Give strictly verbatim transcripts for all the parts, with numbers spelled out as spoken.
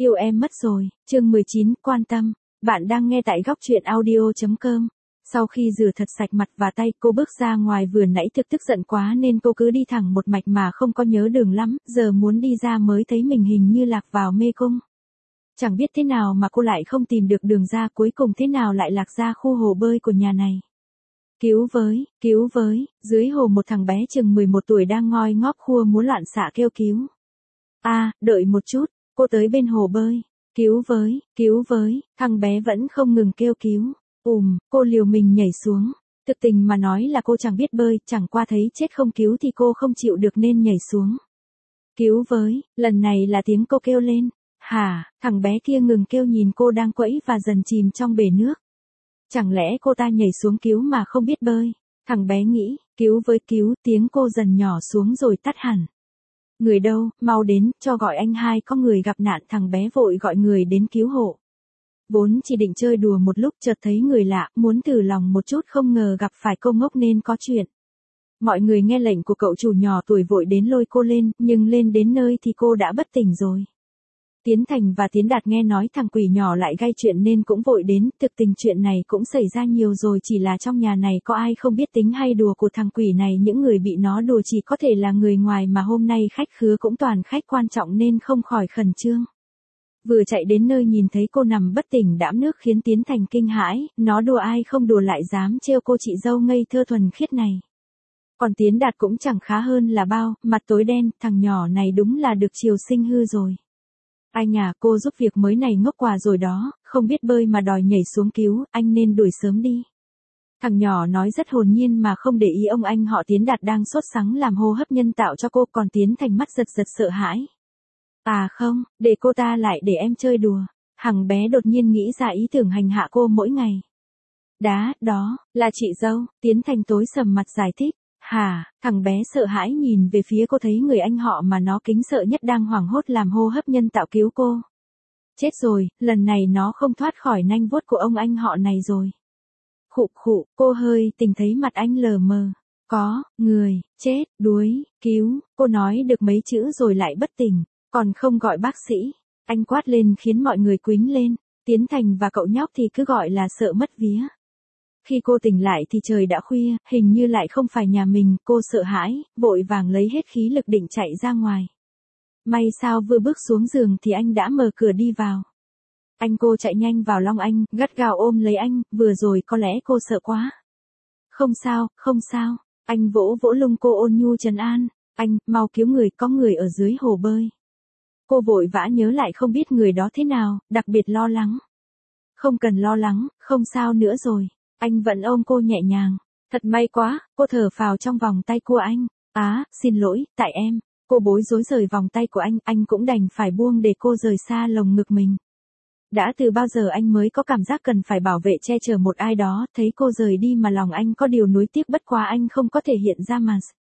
Yêu em mất rồi, chương mười chín, quan tâm. Bạn đang nghe tại góc truyện audio.com. Sau khi rửa thật sạch mặt và tay, cô bước ra ngoài. Vừa nãy thực tức giận quá nên cô cứ đi thẳng một mạch mà không có nhớ đường lắm, giờ muốn đi ra mới thấy mình hình như lạc vào mê cung. Chẳng biết thế nào mà cô lại không tìm được đường ra, cuối cùng thế nào lại lạc ra khu hồ bơi của nhà này. Cứu với, cứu với, dưới hồ một thằng bé chừng mười một tuổi đang ngoi ngóp khua múa loạn xạ kêu cứu. A, à, đợi một chút, cô tới bên hồ bơi. Cứu với, cứu với, thằng bé vẫn không ngừng kêu cứu. Ùm, cô liều mình nhảy xuống. Thực tình mà nói là cô chẳng biết bơi, chẳng qua thấy chết không cứu thì cô không chịu được nên nhảy xuống. Cứu với, lần này là tiếng cô kêu lên. Hả, thằng bé kia ngừng kêu nhìn cô đang quẫy và dần chìm trong bể nước. Chẳng lẽ cô ta nhảy xuống cứu mà không biết bơi? Thằng bé nghĩ, cứu với cứu, tiếng cô dần nhỏ xuống rồi tắt hẳn. Người đâu, mau đến, cho gọi anh hai, có người gặp nạn. Thằng bé vội gọi người đến cứu hộ. Vốn chỉ định chơi đùa một lúc, chợt thấy người lạ, muốn thử lòng một chút, không ngờ gặp phải cô ngốc nên có chuyện. Mọi người nghe lệnh của cậu chủ nhỏ tuổi vội đến lôi cô lên, nhưng lên đến nơi thì cô đã bất tỉnh rồi. Tiến Thành và Tiến Đạt nghe nói thằng quỷ nhỏ lại gây chuyện nên cũng vội đến. Thực tình chuyện này cũng xảy ra nhiều rồi, chỉ là trong nhà này có ai không biết tính hay đùa của thằng quỷ này. Những người bị nó đùa chỉ có thể là người ngoài, mà hôm nay khách khứa cũng toàn khách quan trọng nên không khỏi khẩn trương. Vừa chạy đến nơi nhìn thấy cô nằm bất tỉnh đãm nước khiến Tiến Thành kinh hãi, nó đùa ai không đùa lại dám trêu cô chị dâu ngây thơ thuần khiết này. Còn Tiến Đạt cũng chẳng khá hơn là bao, mặt tối đen, thằng nhỏ này đúng là được triều sinh hư rồi. Anh à, cô giúp việc mới này ngốc quá rồi đó, không biết bơi mà đòi nhảy xuống cứu, anh nên đuổi sớm đi. Thằng nhỏ nói rất hồn nhiên mà không để ý ông anh họ Tiến Đạt đang sốt sắng làm hô hấp nhân tạo cho cô, còn Tiến Thành mắt giật giật sợ hãi. À không, để cô ta lại để em chơi đùa. Thằng bé đột nhiên nghĩ ra ý tưởng hành hạ cô mỗi ngày. Đá, đó, là chị dâu. Tiến Thành tối sầm mặt giải thích. Hả, thằng bé sợ hãi nhìn về phía cô, thấy người anh họ mà nó kính sợ nhất đang hoảng hốt làm hô hấp nhân tạo cứu cô. Chết rồi, lần này nó không thoát khỏi nanh vuốt của ông anh họ này rồi. Khụ khụ, cô hơi tỉnh thấy mặt anh lờ mờ. Có, người, chết, đuối, cứu, cô nói được mấy chữ rồi lại bất tỉnh. Còn không gọi bác sĩ. Anh quát lên khiến mọi người quýnh lên. Tiến Thành và cậu nhóc thì cứ gọi là sợ mất vía. Khi cô tỉnh lại thì trời đã khuya, hình như lại không phải nhà mình, cô sợ hãi, vội vàng lấy hết khí lực định chạy ra ngoài. May sao vừa bước xuống giường thì anh đã mở cửa đi vào. Anh cô chạy nhanh vào lòng anh, gắt gao ôm lấy anh, vừa rồi có lẽ cô sợ quá. Không sao, không sao, anh vỗ vỗ lưng cô ôn nhu trấn an, anh, mau cứu người, có người ở dưới hồ bơi. Cô vội vã nhớ lại không biết người đó thế nào, đặc biệt lo lắng. Không cần lo lắng, không sao nữa rồi. Anh vẫn ôm cô nhẹ nhàng. Thật may quá, cô thở phào trong vòng tay của anh. Á, à, xin lỗi, tại em. Cô bối rối rời vòng tay của anh, anh cũng đành phải buông để cô rời xa lồng ngực mình. Đã từ bao giờ anh mới có cảm giác cần phải bảo vệ che chở một ai đó, thấy cô rời đi mà lòng anh có điều nuối tiếc, bất quá anh không có thể hiện ra mà.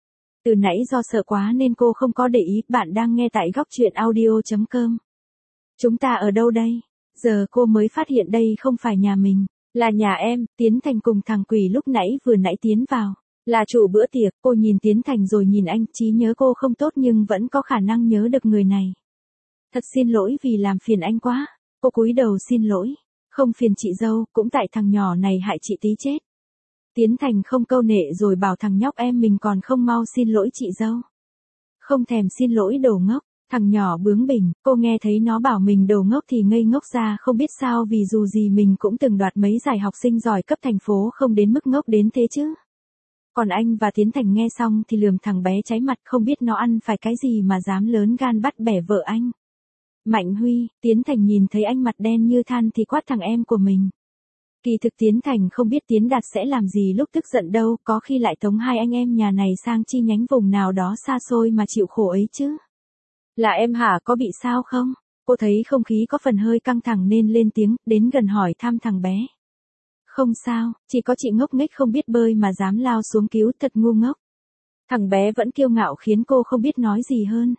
Từ nãy do sợ quá nên cô không có để ý. Bạn đang nghe tại góc truyện audio.com. Chúng ta ở đâu đây? Giờ cô mới phát hiện đây không phải nhà mình, là nhà em. Tiến Thành cùng thằng quỷ lúc nãy vừa nãy tiến vào, là chủ bữa tiệc. Cô nhìn Tiến Thành rồi nhìn anh, trí nhớ cô không tốt nhưng vẫn có khả năng nhớ được người này. Thật xin lỗi vì làm phiền anh quá. Cô cúi đầu xin lỗi. Không phiền chị dâu, cũng tại thằng nhỏ này hại chị tí chết. Tiến Thành không câu nệ rồi bảo thằng nhóc em mình còn không mau xin lỗi chị dâu. Không thèm xin lỗi đồ ngốc. Thằng nhỏ bướng bỉnh, cô nghe thấy nó bảo mình đồ ngốc thì ngây ngốc ra không biết sao, vì dù gì mình cũng từng đoạt mấy giải học sinh giỏi cấp thành phố, không đến mức ngốc đến thế chứ. Còn anh và Tiến Thành nghe xong thì lườm thằng bé cháy mặt, không biết nó ăn phải cái gì mà dám lớn gan bắt bẻ vợ anh. Mạnh Huy. Tiến Thành nhìn thấy anh mặt đen như than thì quát thằng em của mình. Kỳ thực Tiến Thành không biết Tiến Đạt sẽ làm gì lúc tức giận đâu, có khi lại tống hai anh em nhà này sang chi nhánh vùng nào đó xa xôi mà chịu khổ ấy chứ. Là em hả, có bị sao không? Cô thấy không khí có phần hơi căng thẳng nên lên tiếng, đến gần hỏi thăm thằng bé. Không sao, chỉ có chị ngốc nghếch không biết bơi mà dám lao xuống cứu, thật ngu ngốc. Thằng bé vẫn kiêu ngạo khiến cô không biết nói gì hơn.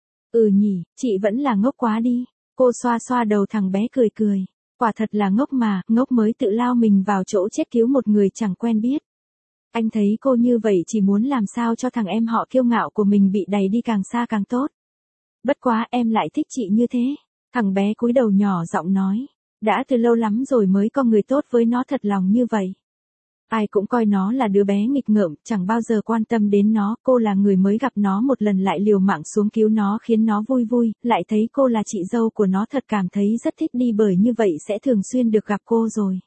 Ừ nhỉ, chị vẫn là ngốc quá đi. Cô xoa xoa đầu thằng bé cười cười. Quả thật là ngốc mà, ngốc mới tự lao mình vào chỗ chết cứu một người chẳng quen biết. Anh thấy cô như vậy chỉ muốn làm sao cho thằng em họ kiêu ngạo của mình bị đẩy đi càng xa càng tốt. Bất quá em lại thích chị như thế. Thằng bé cúi đầu nhỏ giọng nói. Đã từ lâu lắm rồi mới có người tốt với nó thật lòng như vậy. Ai cũng coi nó là đứa bé nghịch ngợm, chẳng bao giờ quan tâm đến nó, cô là người mới gặp nó một lần lại liều mạng xuống cứu nó khiến nó vui vui, lại thấy cô là chị dâu của nó thật cảm thấy rất thích đi bởi như vậy sẽ thường xuyên được gặp cô rồi.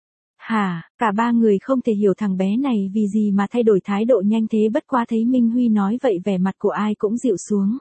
Hả, cả ba người không thể hiểu thằng bé này vì gì mà thay đổi thái độ nhanh thế, bất quá thấy Minh Huy nói vậy vẻ mặt của ai cũng dịu xuống.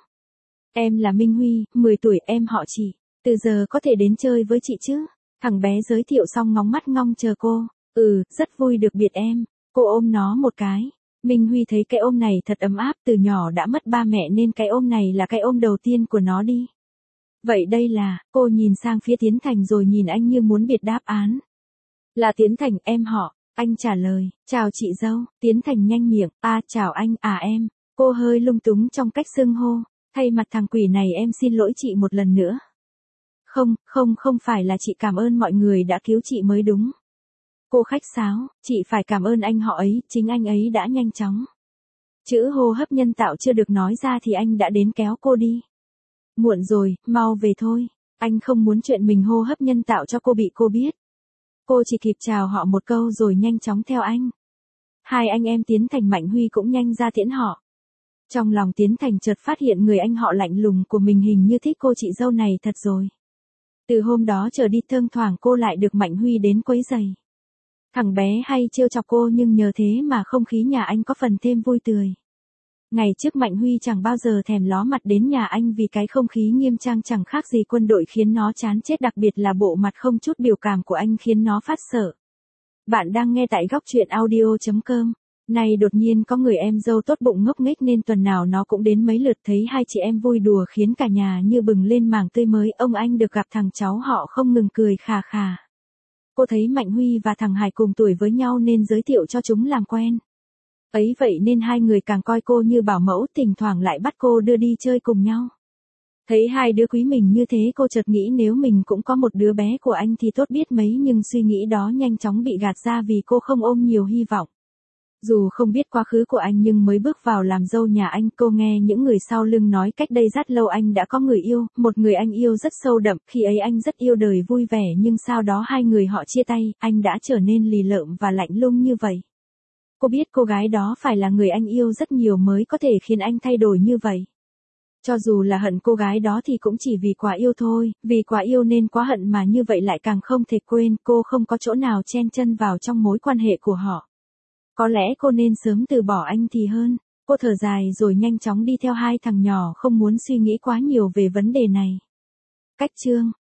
Em là Minh Huy, mười tuổi, em họ chị, từ giờ có thể đến chơi với chị chứ? Thằng bé giới thiệu xong ngóng mắt ngong chờ cô. Ừ, rất vui được biết em. Cô ôm nó một cái. Minh Huy thấy cái ôm này thật ấm áp, từ nhỏ đã mất ba mẹ nên cái ôm này là cái ôm đầu tiên của nó đi. Vậy đây là, cô nhìn sang phía Tiến Thành rồi nhìn anh như muốn biết đáp án. Là Tiến Thành, em họ. Anh trả lời, chào chị dâu. Tiến Thành nhanh miệng, à chào anh, à em. Cô hơi lung túng trong cách xưng hô. Thay mặt thằng quỷ này em xin lỗi chị một lần nữa. Không, không, không phải là chị cảm ơn mọi người đã cứu chị mới đúng. Cô khách sáo, chị phải cảm ơn anh họ ấy, chính anh ấy đã nhanh chóng. Chữ hô hấp nhân tạo chưa được nói ra thì anh đã đến kéo cô đi. Muộn rồi, mau về thôi. Anh không muốn chuyện mình hô hấp nhân tạo cho cô bị cô biết. Cô chỉ kịp chào họ một câu rồi nhanh chóng theo anh. Hai anh em Tiến Thành Mạnh Huy cũng nhanh ra tiễn họ. Trong lòng Tiến Thành chợt phát hiện người anh họ lạnh lùng của mình hình như thích cô chị dâu này thật rồi. Từ hôm đó trở đi thơm thoảng cô lại được Mạnh Huy đến quấy rầy. Thằng bé hay trêu chọc cô nhưng nhờ thế mà không khí nhà anh có phần thêm vui tươi. Ngày trước Mạnh Huy chẳng bao giờ thèm ló mặt đến nhà anh vì cái không khí nghiêm trang chẳng khác gì quân đội khiến nó chán chết, đặc biệt là bộ mặt không chút biểu cảm của anh khiến nó phát sợ. Bạn đang nghe tại góc truyện audio chấm com. Này đột nhiên có người em dâu tốt bụng ngốc nghếch nên tuần nào nó cũng đến mấy lượt, thấy hai chị em vui đùa khiến cả nhà như bừng lên mảng tươi mới. Ông anh được gặp thằng cháu họ không ngừng cười khà khà. Cô thấy Mạnh Huy và thằng Hải cùng tuổi với nhau nên giới thiệu cho chúng làm quen. Ấy vậy nên hai người càng coi cô như bảo mẫu, thỉnh thoảng lại bắt cô đưa đi chơi cùng nhau. Thấy hai đứa quý mình như thế cô chợt nghĩ nếu mình cũng có một đứa bé của anh thì tốt biết mấy, nhưng suy nghĩ đó nhanh chóng bị gạt ra vì cô không ôm nhiều hy vọng. Dù không biết quá khứ của anh nhưng mới bước vào làm dâu nhà anh, cô nghe những người sau lưng nói cách đây rất lâu anh đã có người yêu, một người anh yêu rất sâu đậm, khi ấy anh rất yêu đời vui vẻ nhưng sau đó hai người họ chia tay, anh đã trở nên lì lợm và lạnh lùng như vậy. Cô biết cô gái đó phải là người anh yêu rất nhiều mới có thể khiến anh thay đổi như vậy. Cho dù là hận cô gái đó thì cũng chỉ vì quá yêu thôi, vì quá yêu nên quá hận mà như vậy lại càng không thể quên, cô không có chỗ nào chen chân vào trong mối quan hệ của họ. Có lẽ cô nên sớm từ bỏ anh thì hơn. Cô thở dài rồi nhanh chóng đi theo hai thằng nhỏ không muốn suy nghĩ quá nhiều về vấn đề này. Cách chương